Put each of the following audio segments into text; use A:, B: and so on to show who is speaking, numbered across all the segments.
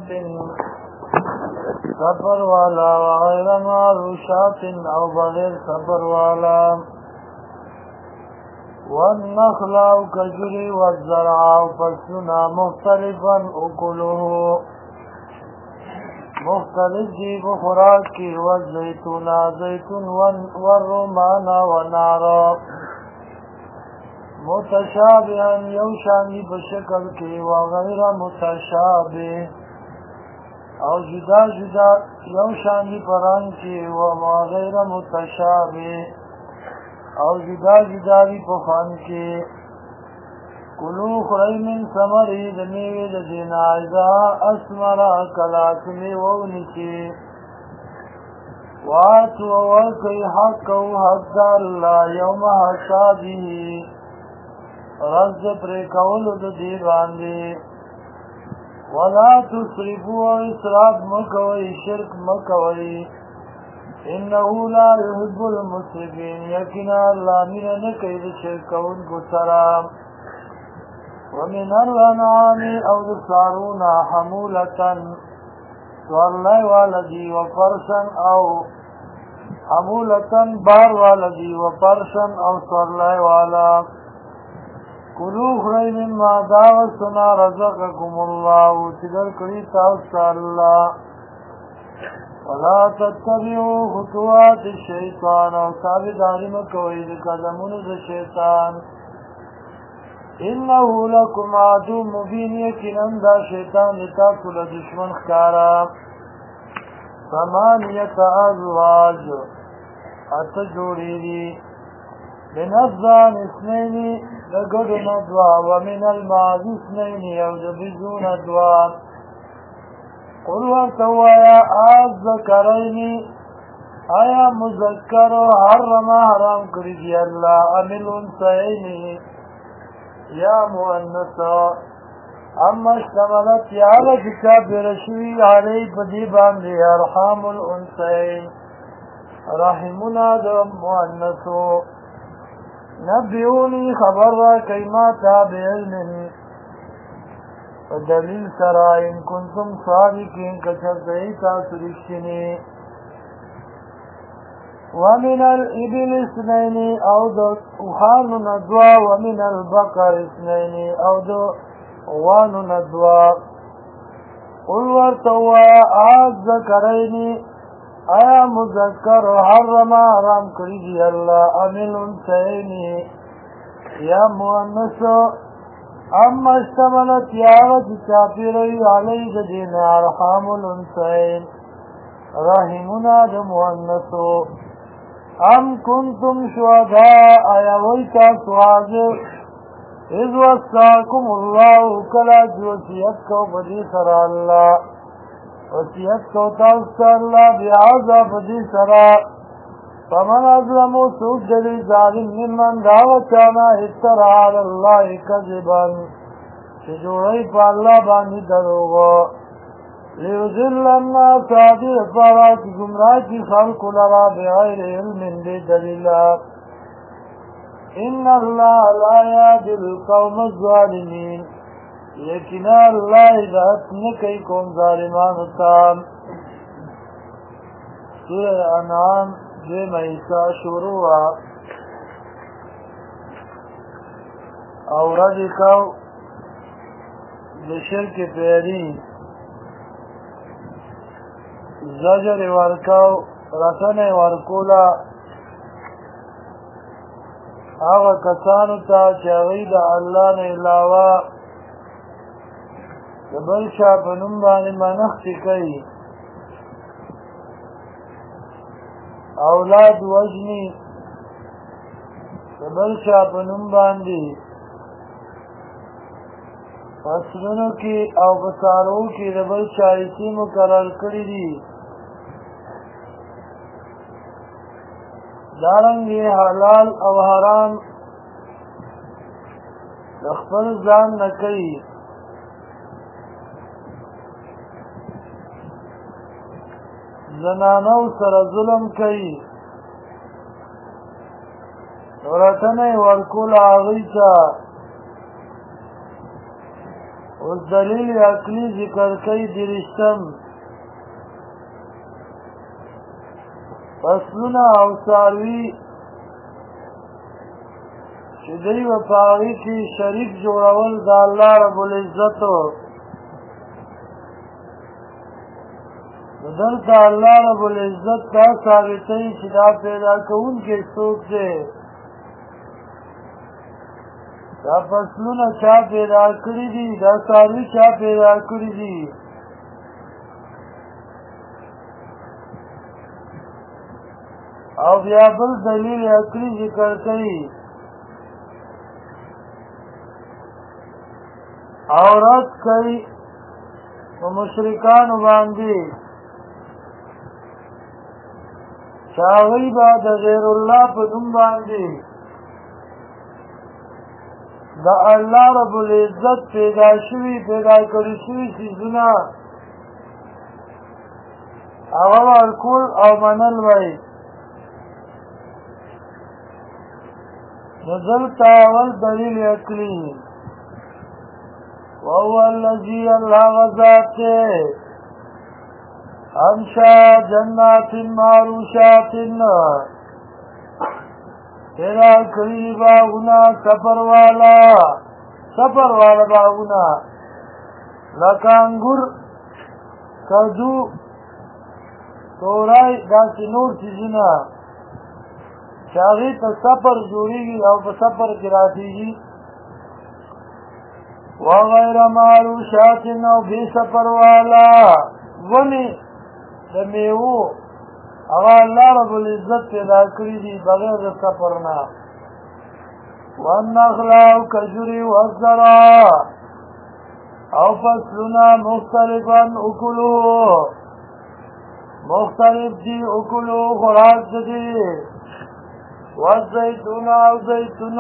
A: سفر والا وغیر معروشات او بغیر سفر والا والنخل او کجری والزرع او فصلنا مختلفا اکلوه مختلف دی بخوراک کی والزیتون زیتون والرمان ونارا متشابها یوشانی بشکل کی وغیر متشابه او جدا جدا یوشانی پران کی وغیر متشابه او جدا جدا دی پخان کی کلو خری من ثمری دمیوی دین عیزا اسمرا کلاکمی وونکی واتو وکی حق و حق اللہ یوم حسابی رز پریکولو دی باندی ولا تسرفوا اسراف مکوئی شرک مکوئی انه لا يحب المسرفين یقینا اللہ من نکید شرکون کو سلام ومن الانعام او دسارون حمولتا والله والدی وفرشا او حمولتا بار والدی وفرشا او والله والا کلو خری مما داوستنا رزقکم اللہ تدر کری تاوستا اللہ ولا تتبعوا خطوات الشیطان او تابعداری مکوئ د قدمونو د شیطان انه لکم عدو مبین یقینا دا شیطان تاسو له دشمن ښکارا ثمانیة ازواج اته جوړې دي من الظان اثنين لګډو نه دوه ومن المعز اثنين او د بزو نه دوه قل ورته ووایه الذکرین آیا مذکر حرم حرام کړي دي الله ام الانثیین یا مؤنث اما اشتملت یا هغه چې چاپېره شوي علی په دې باندې ارحام الانثیین رحمونه د مؤنثو نبئوني خبر را کوي ما ته بعلم دلیل سره ان کنتم صادقین که چرته تاسو رښتینی ومن الابل اثنين او د اوښانو نه دوه ومن البقر اثنين او د غوانو نه دوه قل ورته ووایه الذکرین آیا مذکر حرم حرام کړي دي الله ام الانثیین یا مؤنث اما اشتملت یا هغه چې چاپېروي علی د دې نه ارحام الانثیین رحمونه د مؤنثو ام کنتم شهداء آیا وی تاسو حاضر اذ وصاکم الله کله چې وصیت کو په دې سره الله وصیت کو تاسو ته الله بهذا په دې سره فمن اظلم څوک دی ظالم ممن دا وچانا افترا علی الله کذبا چې جوړوي په الله باندې دروغ لیضل الناس دې لپاره چې ګمراه کړي خلک لرا بغیر علم بې دلیله ان الله لا یهدی القوم الظالمین یقینا الله هدایت نه کوي قوم ظالمانو ته سوره انعام دویمه حصه شروع وه او رد یې کو د شرک پیري زجر یې ورکو رټنه یې ورکوله هغه کسانو ته چې هغوی د الله نه علاوه د بل چا په نوم باندې منښتې کوي اولاد وژني د بل چا په نوم باندې فصلونو کې او په څاروو کې د بل چا حصې مقرر کړي دي دارنګې حلال او حرام د خپل ځان نه کوي زنانو سره ظلم کوي رټنه یې ورکوله هغوی ته اوس دلیل عقلی ذکر کوي درشتم فصلونه او څاروي چې دوی به په هغې کې شریک جوړول د الله رب العزت دلته الله رب العزت دا ثابتوي چې دا پیدا کوونکی څوک دی دا فصلونه چا پیدا کړي دي دا څاروي چا پیدا کړي دي او بیا بل دلیل عقلي ذکر کوي او رد کوي په مشرکانو باندې چې هغوی به د غیر الله په نوم باندې د الله رب العزت پیدا کړي شوي څیزونه هغه ورکول او منل وی نو دلته اول دلیل عقلي وهو الذي الله غزات انشا جنات معروشات تیرا کری باغونا سفر والا باغونا لکانگور کدو تورائی داسی نور چیزونا چاگی تا سفر جوڑیگی او پا سفر کراتیگی وغیر معروشات او بی سفر والا ونی دمیو اغا اللہ رب العزت پیدا کری دی بغیر سفرنا والنخلا او کجوری والزرا او فصلنا مختلفا اکلو مختلف دی اکلو خوراک دی والزیتون او زیتون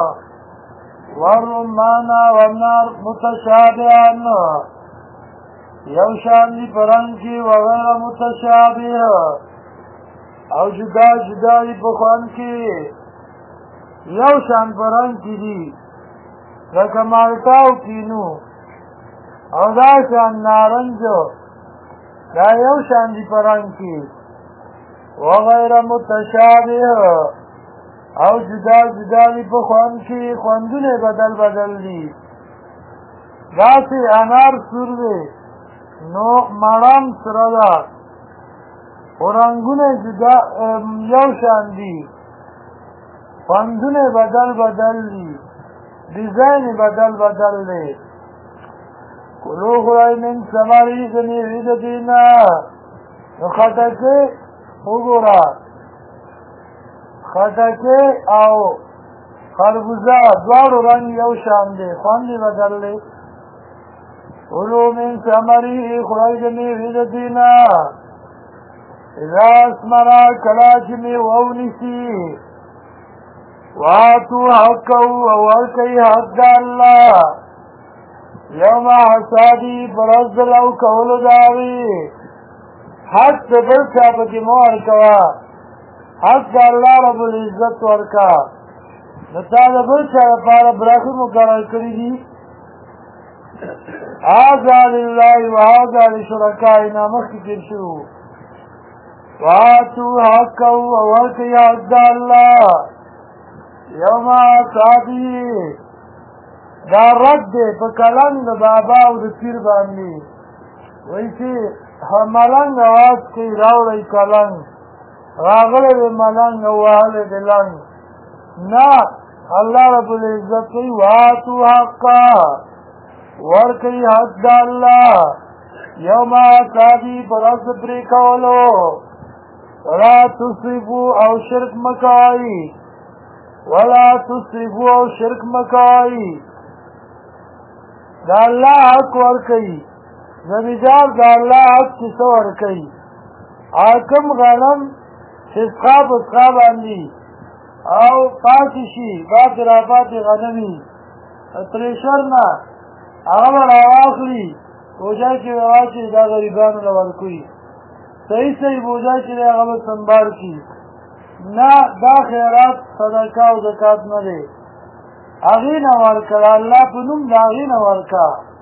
A: والرمان والنار متشابهان یوشان دی پرنگ کی وغیر متشابه او جدا دی پخوان کی یوشان پرنگ کی دی لکه مالتاو کینو او دا شان نارنجو دا یوشان دی پرنگ کی وغیر متشابه او جدا دی پخوان کی خوندونه بدل دی داسی انار سور دی نو مړام سره ده خو رنګونه جدا یو شان دي خوندونه بدل دي ډیزاین بدل دی کلو خورای من ثمری د میوې د دینا نو خټکې وګوره خټکې او خربوزه دواړو رنګ یو شان دی خوند یې بدل دی کلو من ثمری خورای د میوې د دینا اذا اسمرا کلا چې میوه ونیسي واتو حقه وورکوي حق د الله یوم حسادي برز لو کولو داوي حق د بل چا پکې مه ورکوه حق د الله رب العزت ورکه نو تا د بل چا لپاره برخې مقرر کړي دي هذا لله وهذا لشرکائنا مخکې تېر شو واتو حقه وورکوي حق د الله یوم حسادي دا رد دی په کلنګ د بابا او د پیر باندې وایي چې ملنګ اواز کوي راوړئ کلنګ راغلی دی ملنګ او وهلی دی لنګ نه الله رب العزت کوي واتو حقه ورکوي حق د الله یوم حسادي په ورځ د پرې کولو ولا تصرفو او شرک مکوئ ولا تصرفو او شرک مکوئ دا اللہ حق ورکی زمیدار دا اللہ حق چسو ورکی آکم غنم چسخاب اسخاب آندی او پاتی شی باتی را پاتی غنمی تریشرنا اغمر آواخلی بوجای کی وواچی دا غریبانو لورکوی صحیح بوجای کی دا اغمر سنبار کی نا دا خیرات صدقہ و زکاة نده اغین ورکا اللہ پنم دا اغین ورکا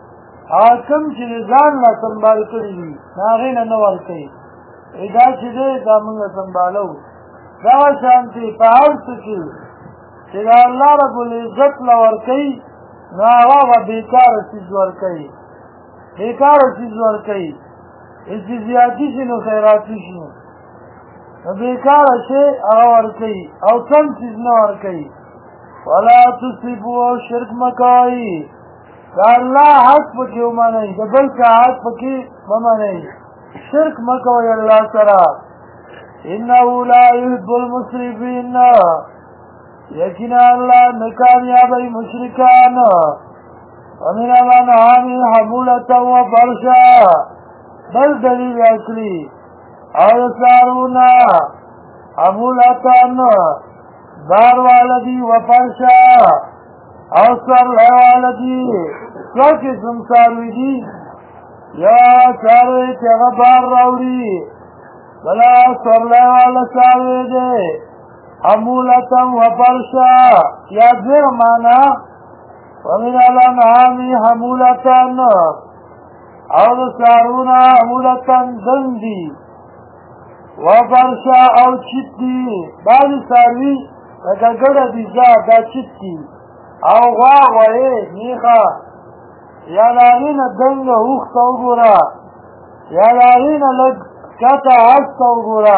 A: حاکم چې ځان لا سنبال کړي دي هغې نه نه ورکوي دا چې دی دا موږ سنبالو دغه شانتې په هر څه کې چې د الله رب العزت له ورکوي نو هغه به بېکاره څیز ورکوي بېکاره څیز ورکوي چې زیاتي شي نو خیراتي شي نو بېکاره شی هغه ورکوي او کم څیز نه ورکوي ولا تصرفوا او شرک مه کوئ د الله حق پکې ومنئ د بل چا حق پکې مه منئ شرک مه کوئ الله سره انه لا يحب المسرفین یقینا الله نه کامیابوي مشرکان ومن الانعام حمولة وفرشا بل دلیل اصلي او څارونا حمولة بار والدی وفرشا او سر والدی څو قسم څاروي دي یا څاروي چې هغه بار راوړي بلا سر والا څاروي دی حمولة وفرشا یا دغه معنا ومن الانعام حمولة او څارونا حمولة دندي وفرشا او چت دي بعضې څاروي لکه ګډه دي دا چت دي او غوا غوایې میخه یا د هغې نه دنګه اوښ ته وګوره یا د هغې نه لږ کته هس ته وګوره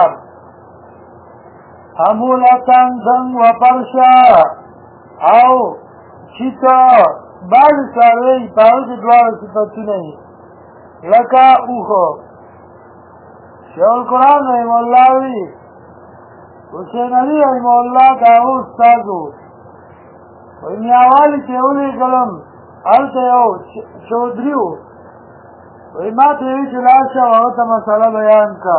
A: حمولتن دنګ وفرشا او چیته بعضې څاروي په هغه کې دواړه صفتونه وي لکه اوښه شیخ القرآن رحم الله وي حسین علي رحم الله د هغه استاد و وایي میاوالي کې ولېږلم هلته یو چودري و وایي ما ته یې وایي چې لاړ شه هغه ته مسله بیان کړه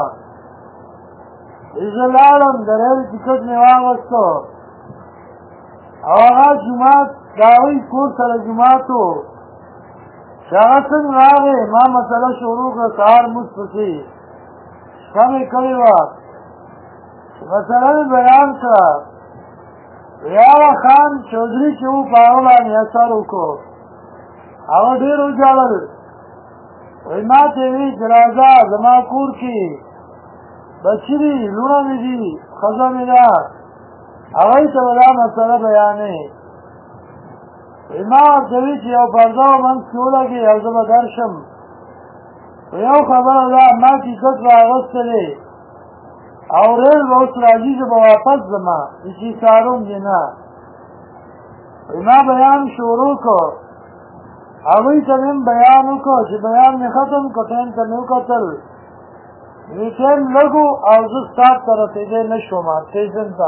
A: زه لاړم د ریل ټکټ مې واغوسته او هغه جومات د هغوی کور سره جومات و چې هغه څنګه راغی ما مسله شروع کړه سهار مونځ پسې شپه مې کړې وه مسله مې بیان کړه هغه خان چودري چې و په هغه باندې اثر وکړو هغه ډېر وژړل وایي ما ته یې وایي چې راځه زما کور کې بچي دي لوڼه مې دي ښځه مې ده هغوی ته به دا مسله بیانې وایي ما ورته وایي چې یو پرده به منځ کې ولګي او زه به درشم یو خبره ده ما ټیکټ رااغوستی او ریل به اوس راځي زه به واپس ځمه هېڅ ساروم دې نه ما بیان شروع کړ هغوی ته مې هم بیان وکړ چې بیان مې ختم کړ ټایم ته مې وکتل وی ټایم لږ و او زه سټاپ ته رسېدی نه شوم سټېشن ته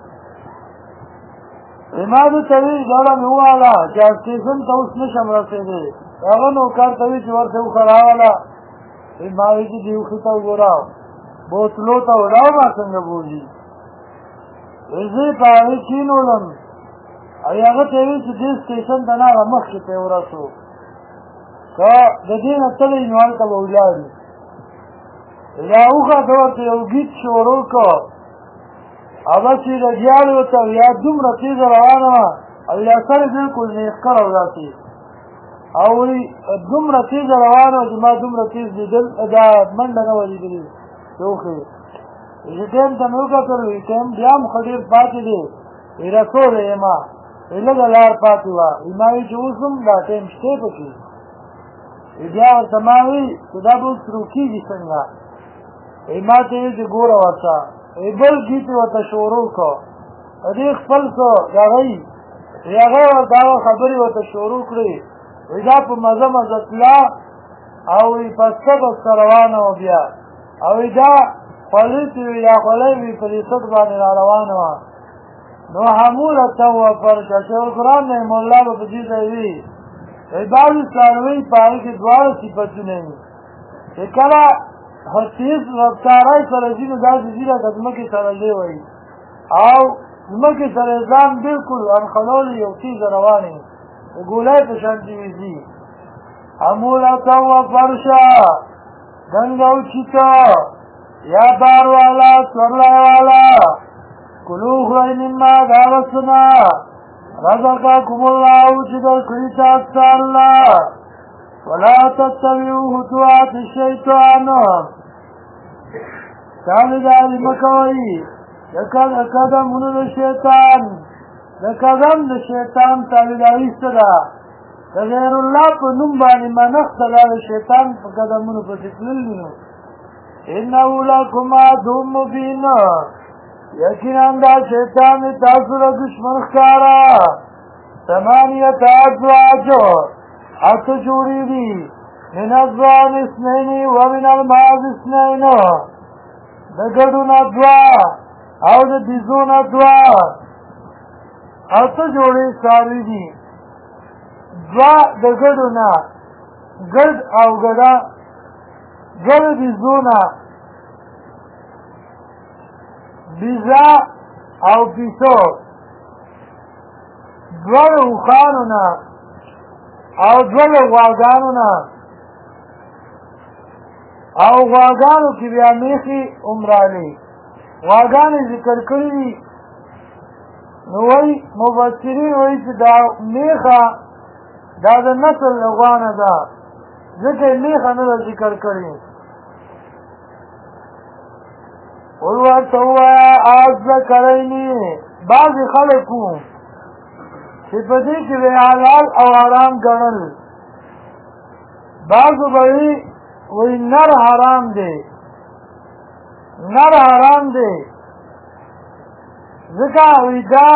A: ما دې ته وایي ډډه مې وواله چې سټېشن ته اوس نه شم رسېدی هغه نوکر ته وایي چې ورته اوښه راوله ما وایي چې دې اوښې ته وګوره بوتلو ته ولاړ ما څنګه بوځي زه یې په هغې کېنولم او هغه ته یې وایي چې دې سټېشن ته نه هغه مخکې ته یې ورسو که د دې نه تلئ نو هلته به ولاړي دا اوښه ته ورته یو ګیت شروع کړ او بس یې لګیاړې ورته یا دومره تېزه روانه وه او یا سر یې بلکل نیغ کړی و داسې او وایي دومره تېزه روانه وه چې ما دومره تېز لیدل دا منډه نه وه لیدلې اوښې چې ټایم ته مې وکتل وایي ټایم بیا هم ښه ډېر پاتې دی وایي رسولی یم وایي لږه لار پاتې وه وایي ما وایي چې اوس هم دا ټایم شتی پکې وایي بیا ورته ما وایي چې دا به اوس شروع کېږي څنګه وایي ما ته یې وایي چې ګوره ورته وایي بل ګیت یې ورته شروع کړ دې خپل څه د هغوی هغه ورته هغه خبرې ورته شروع کړې وایي دا په مزه مزه تله او وایي پسته پسته روانه وه بیا او دا خولۍ چې وي دا خولۍ وي په دې سټ باندې را روانه وه نو حمولة وفرشا شیخ القرآن رحم الله به په دې ځای وي وایي بعضې څاروي په هغې کې دواړه صفتونه وي چې کله تیز رفتارۍ سره ځي نو داسې ځي لکه ځمکې سره لې وایي او ځمکې سره یې ځان بلکل انخلولي یو تیزه روانې د ګولۍ په شانتې وي ځي حمولة وفرشا دنګ او چیته یا بار والا سورلی والا کلو خورئ مما د هغه څه نه رزقکم الله چې درکړي تاسو ته الله ولا تتبعوا خطوات الشیطان تابعداري مکوئ د قدمونو د شیطان د قدم د شیطان تابعداري څه ده د غیر الله په نوم باندې منښت د شیطان په قدمونو پسې تلل نو انه لکم عدو مبین یقینا دا شیطان تاسو له دشمن ښکارا ثمانیة ازواج اته جوړې دي من الزوان اثنین ومن المعز اثنین د ګډو نه دوه او د بیزو نه دوه اته جوړې څاروي دي دوه د ګډو نه ګډ او ګډه ګډ بیزو نه بیزا او بیسو دوه د اوښانو نه او دوه د غواګانو نه او غواګانو کې بیا میخي عمراني غواګانې ذکر کړي دي نو وایي مفسرین وایي چې دا میخه دا د نسل له غوا نه ده ځکه یې میخه نه ده ذکر کړې قل ورته ووایه الذکرین بعضې خلک وو چې په دې کې به حلال او حرام ګڼل بعضو به وی نر حرام دی نر حرام دی ځکه وی دا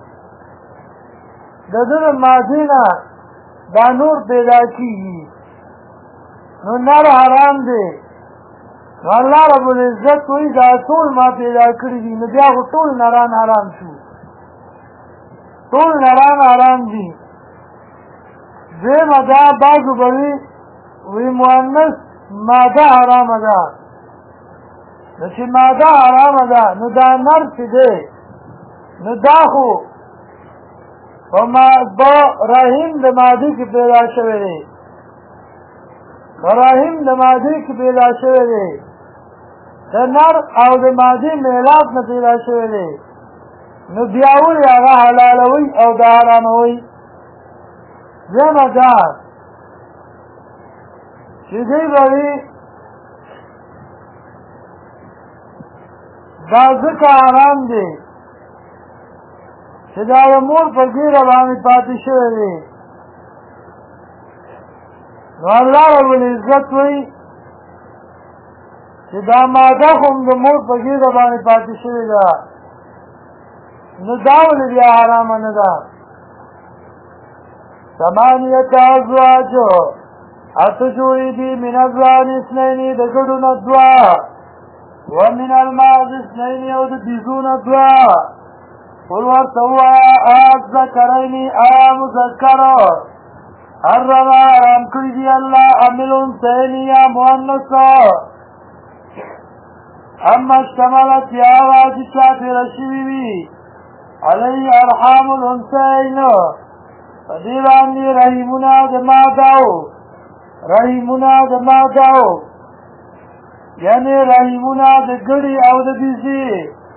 A: د ده د مادې نه دا نور پیدا کېږي نو نر حرام دی نو الله رب العزت وی دا ټول ما پیدا کړي دي نو بیا خو ټول نران حرام شو ټول نران حرام دي دویمه دا بعضو به وی مؤنث ماده حرامه ده نو چې ماده حرامه ده نو دا نر چې دی نو دا خو په رحم د مادې کې پیدا شوی دی په رحم د مادې کې پیدا شوی دی د نر او د مادې میلاپ نه پیدا شوی دی نو بیا ولې هغه حلالوي او دا حراموي دویمه دا چې دوی به دا ځکه حرام دی چې دا د مور په ګیره باندې پاتې شوی دی نو الله رب العزت وایي چې دا ماده خو هم د مور په ګیره باندې پاتې شوې ده نو دا ولې بیا حرامه نه ده ثمانیة ازواج اته جوړې دي من الزوان اثنین د ګډو نه دوه ومن المعز اثنین او د بیزو نه دوه قل ورته ووایه الذکرین آیا مذکر حرم حرام کړي دي الله ام الانثیین یا مؤنث اما اشتملت یا هغه چې چاپېره شوي وي علیه ارحام الانثیین په دې باندې رحمونه د مادهو رحمونه د مادهو یعنې رحمونه د ګړي او د بیزې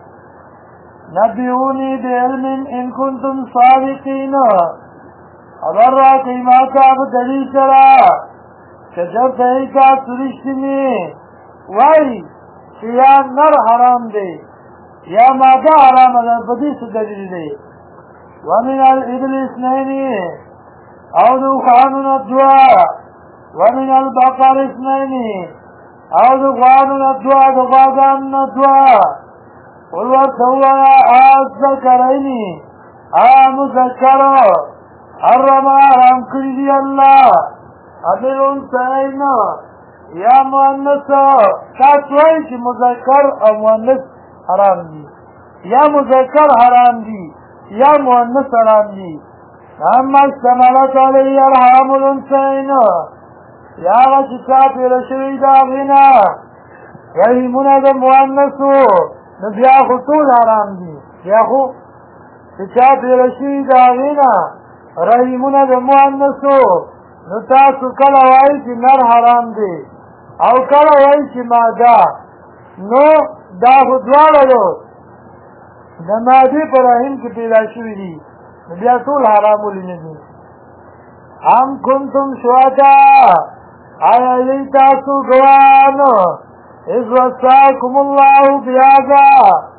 A: نبئوني بعلم ان کنتم صادقین خبر راکئ ما ته په دلیل سره که چېرته یې تاسو رښتینې وایي چې یا نر حرام دی یا ماده حرامه ده په دې څه دلیل دی ومن الابل اثنین او د اوښانو نه دوه ومن البقر اثنین او د غوانو نه دوه د غواګانو نه دوه قل ورته ووایه الذکرین آیا مذکر حرم حرام کړي دي الله ام الانثیین یا مؤنث تاسو وایئ چې مذکر او مؤنث حرام دي یا مذکر حرام دي یا مؤنث حرام دي اما اشتملت علیه ارحام الانثیین یا هغه چې چاپېره شوي د هغې نه رحمونه د مؤنثو نو بیا خو ټول حرام دي بیا خو چې چاپېره شوي د هغې نه رحمونه د مؤنثو نو تاسو کله وایئ چې نر حرام دی او کله وایئ چې ماده نو دا خو دواړه د مادې په رحم کې پیدا شوي دي نو بیا ټول حرام ولې نه دي ام کنتم شهداء آیا دی تاسو گوان اذ وصاکم اللہ بهذا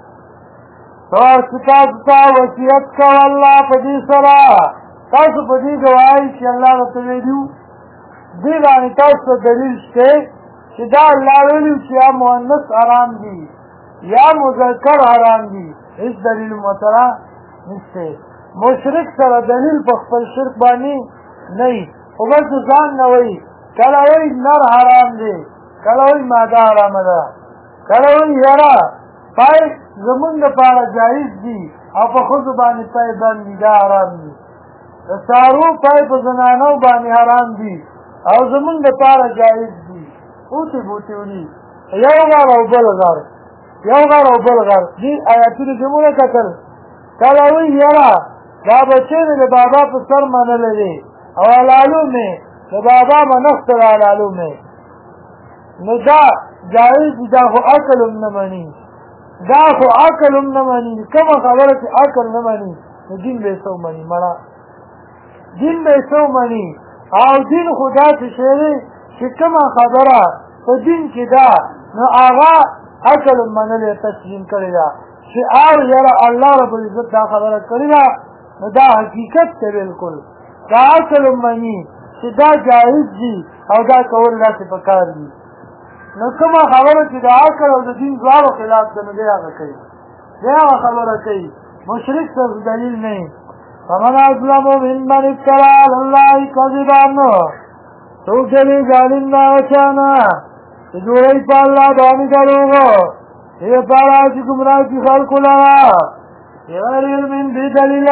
A: تاسو ته وصیت کو الله په دې سره تاسو په دې گواهی چې الله ته ویلو دې باندې تاسو دلیل شته چې دا الله ویلو چې یا مؤنث حرام دي یا مذکر حرام دي هیڅ دلیل مترا نشته مشرک سره دلیل په خپل شرک باندې نه او بس ځان نه وایي کله وایي نر حرام دی کله وایي ماده حرام ده کله وایي یاره پای زمونږ لپاره جایز دي او په ښځو باندې پای باندې دا حرام دي د سارو پای په زنانو باندې حرام دي او زمونږ لپاره جایز دي اوتې بوتې وني یو غار او بل غار یو غار او بل غار دې آیاتونه چې موږ کتل کله وایي یاره دا بچې مې د بابا په سر منلی دی او حلالو مې د بابا منښت را حلالو مې نو دا جایز دي دا خو عقل هم نه مني دا خو عقل هم نه مني کومه خبره چې عقل نه مني نو دین به یې څه ومني مړه دین به یې څه ومني او دین خو داسې شی دی چې کومه خبره په دین کې ده نو هغه عقل هم منلې تسلیم کړې ده چې او یاره الله رب العزت دا خبره کړې ده نو دا حقیقت دی بلکل دا عقل هم مني چې دا جایز دي او دا کول داسې پکار دي نو کومه خبره چې د عقل او د دین دواړو خلاف ده نو دی هغه کوي دی هغه خبره کوي مشرک ته دلیل نه فمن اظلم ممن افترى على الله كذبا څوک دی ظالم نه وچانه چې جوړوي په الله باندې دروغ دې لپاره چې ګمراه کړي خلکو لره بغیر علم بدلیل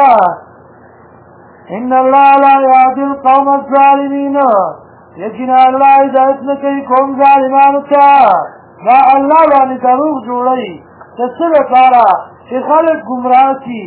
A: ان الله لا يهدي القوم الظالمين یقینا الله هدایت نه کوي قوم ظالمانو ته دا الله باندې دروغ جوړوي چې څه لپاره چې خلک ګمراه شي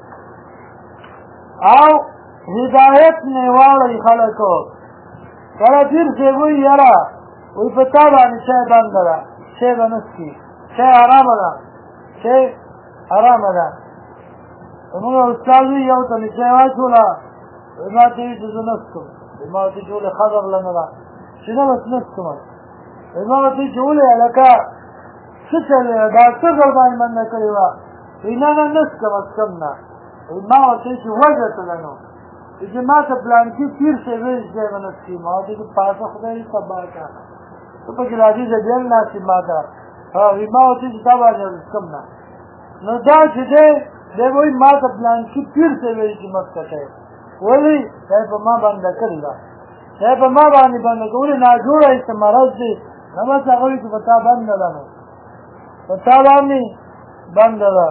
A: او هدایت نه واړي خلکو کله دیر چې وایي یاره وایي په تا باندې شی بنده ده شی به نسکي شی حرامه ده شی حرامه ده زمونږ استاد وي یو ته مې شی واچوله ما ته وایي چې زه نسکم ما ورته چې ولې خبر لنه ده چې نه بس نسکم ما ورته چې ولې هلکه څه چل دی دا څه ځل باندې بنده کړې وه وایي نه نه نسکم اسکم نه ما ورته چې وجه څه ده نو چې ما ته پلانکي پیر شوی دی به نسکي ما ورته چې پاسه خدای تباه کړه ته پکې راځي چې بیا ناسي ما ته وایي ما ورته چې تا باندې اسکم نه نو دا چې دی دی وایي ما ته پلانکي پیر شوی چې مسکه کوي ولې دا په ما باندې کړې ده دا په ما باندې باندې ولې ناجوړه یې څه مرض دی نه بس هغه وایي چې په تا بنده ده نو په تا باندې بنده ده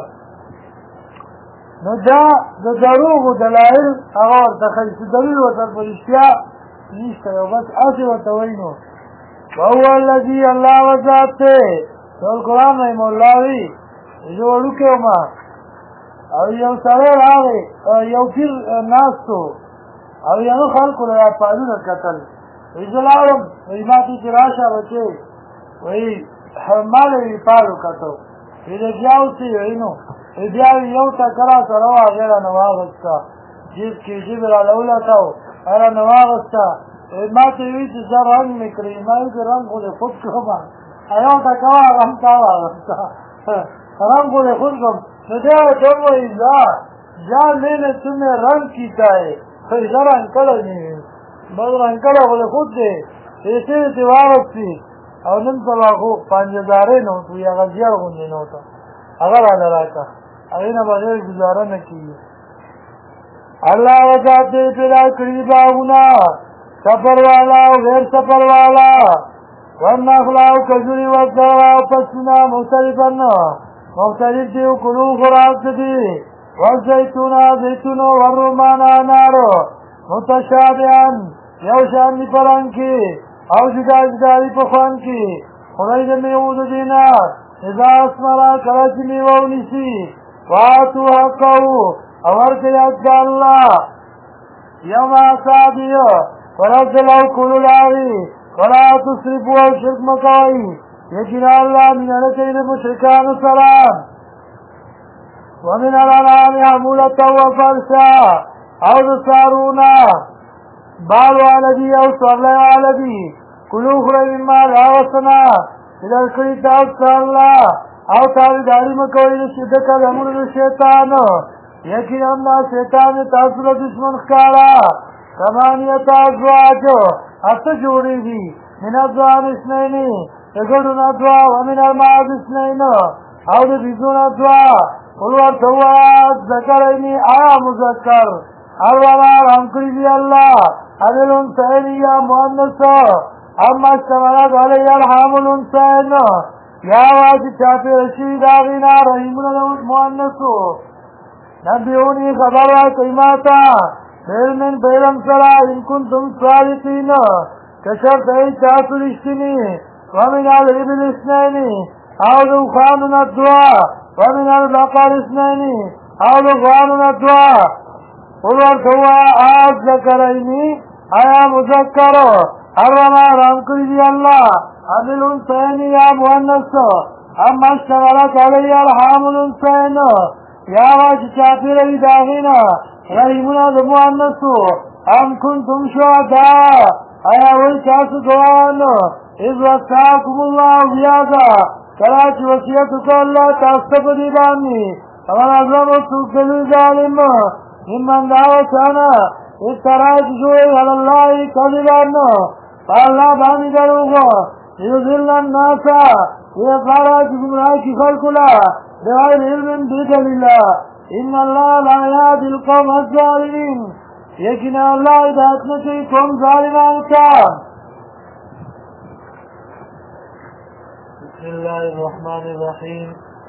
A: نو دا د دروغو دلایل هغه ورته ښایي چې دلیل ورته په رښتیا نشته یو بس هسې ورته وایي نو وهو الذي الله وذات دی ټول قرآن رحم الله وي زه وړوکی وم او یو سړی راغی یو پیر ناست و او یو خلکو له پالونه کتل وایي زه لاړم وایي ما ته چې راشه بچې وایي ما له یې پال وکتو وایي د بیا اوسې وایي نو بیا یو ټکره سره وه هغې رانه واغسته جیب کې جیب راله ولټو هغه رانه واغسته ما ته وایي چې زه رنګ مې کړې ما وایي چې رنګ خو دې خود کړم یو ټکه وه هغه هم تا واغسته رنگ خو دې خود کړم نو دی ورته ووایي جا میں نے تمہیں رنگ کیتا ہے خیزه رنگ کړی نه بس رنګ کړی خو دې خود دی پیسې دې واغستې او نن سبا خو پنجهدارۍ نه وتو یا هغه زیړ غوندې نه وته هغه راله راکړه هغې نه بغیر ګزاره نه کېږي الله وذات دې پیدا کړي باغونه سفر والا او غیر سفر والا والنخل او کجوري والزرع او فصلونه مختلف دي وکلو خوراک دي والزيتون زيتون والرمان انار متشابها یو شان دي پران کې او جدا جدا دي په خوان کې خدای دې میوه د دینا اذا اسمرا کله چې میوه ونیسي واتو حقو او ورته یاد الله یوم اصابیو ورد لو کلو لاغی ولا تصرفوا او شرک مکوئی یقین اللہ من علکین مشرکان السلام ومن الانعام حمولتا وفرشا او دسارونا بال والدی او سورلی والدی کلو خورئی مما راوسنا ادر کری تاوستا اللہ او تابداری مکوئی شدک الامر شیطان یقین امنا شیطان تاثر دشمن خکارا ثمانیت ازواج ات جوڑی دی من ازوان اسنینی اگرون ادوا ومن المعاد اسنین او دی بیزون ادوا قلوار تواد ذکرینی آیا مذکر الوالار ہم کری دی اللہ عدل انسینی یا مؤنس اما اشتمالات علی الحام الانسین یا واجی چاپی رشید آغینا رحیمون مؤنسو نبیونی خبر قیماتا علم بیلم سرا ان کنتم صادقین کشرت ای چاسو رشتنی ومن الابل اسنینی او دو خانون الدعا ومن البقر اسنینی او دو خانون الدعا قلور سوا آج ذکرینی آیا مذکر حرما رام کردی اللہ عدل انسینی یا مؤنس اما اشتغلت علی الحام الانسین یا واش چاپی رئی داغینا رحیمنا دا مؤنسو ام کنتم شهداء آیا وی چاسو گوان اذ وصاکم اللہ بیادا کلاچ وصیتو کا اللہ تاستف دیبانی اگر ازلم و سوکلی ظالم ممن دعو چانا اس طرح جوئی علاللہ کذبان فاللہ بانی دروگا یذل الناسا یہ پارا گمراہ کی خلقلا بغیر علم بدلیلہ ان اللہ لا یهدی القوم الظالمین لیکن اللہ ہدایت نہ کی قوم ظالمان کا بسم اللہ الرحمن الرحیم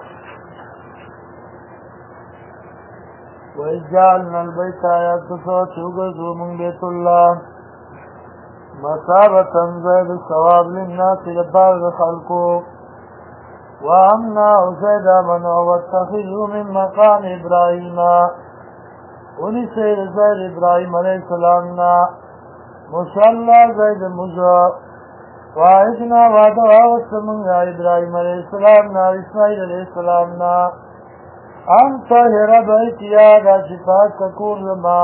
A: وَإِذْ جَعَلْنَا الْبَيْتَ يَقْصَدُ شُغَزُ مِنْ بَيْتِ اللَّهِ مَثَابَةً زَيْدَ الثَّوَابِ لِلنَّاسِ لِبَعْضِ خَلْقُهُ وَأَمْنَا زَيْدَ مَنْ وَاتَّخِذُوا مِنْ مَقَامِ إِبْرَاهِيمَ انہی سے زید ابراہیم علیہ السلام نا مصلی زید مجا واحدنا وعدہ وستمن یا ابراہیم علیہ السلام نا اسماعیل علیہ السلام نا انت حرب ایتیادا شفاق کور لما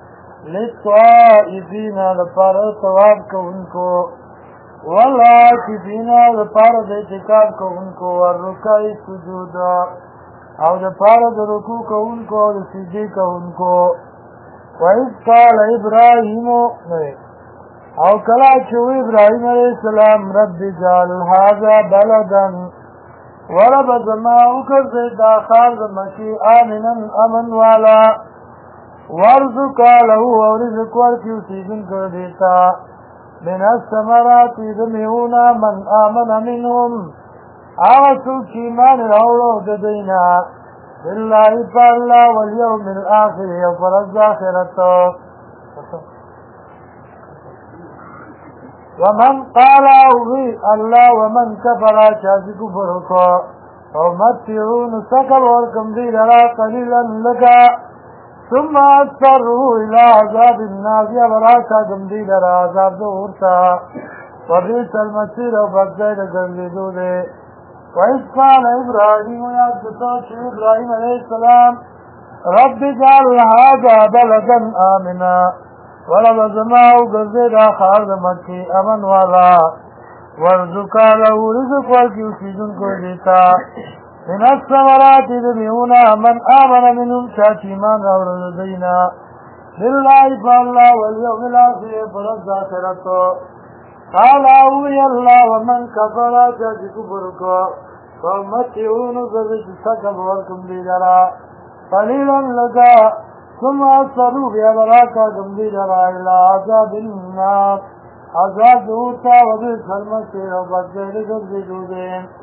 A: لطائفین لپار ثواب کو ان کو والعاکفین لپار اعتکاف کو ان کو والرکائی سجود او لپار رکوع کو ان کو اور سجدے کو ان کو وَإِذْ قَالَ إِبْرَاهِيمُ او کلا چو ابراہیم علیہ السلام رب جعل هذا بلدا ورب زماؤ کرد داخل مکی آمنا امن والا ورزقا له ورزق ورکی سیدن کردیتا من السمرات دمیونا من آمن منهم آغسو کیمان روڑو ددینا باللہ فاللہ والیوم الآخر وفرز آخرت ومن قال اوغی اللہ ومن کفرا چاسی کفرکو ومتعون سکر ورکم دی لرا قلیلا لکا ثم اثره الى عذاب الناس یبراکا کم دی لرا عذاب دورتا وبیس المسیر وبقید گرددو دے وَإِذْ قَالَ إِبْرَاهِيمُ يَا بِطَوْشِ إِبْرَاهِيمَ عَلَيْهِ السَّلَامُ رَبِّ اجْعَلْ هَذَا بَلَدًا آمِنًا ورب زماؤ گزید آخار مکی امن والا ورزقا له رزق ورکی اسیدن کو دیتا من الثمرات دمیونا من آمن منهم شاکیمان راورد دینا باللہ فاللہ والیوم الآخر فرز آخرتو قال اوی اللہ ومن کفرا چاچی کفر کو فمتعون زرد سکب ورکم دیدرا قلیلا لگا ثم اصروا بیابراکا گمدی لرا الى عذاب النار عذاب دوتا وبیس المسیر و بدگیر گردی دودین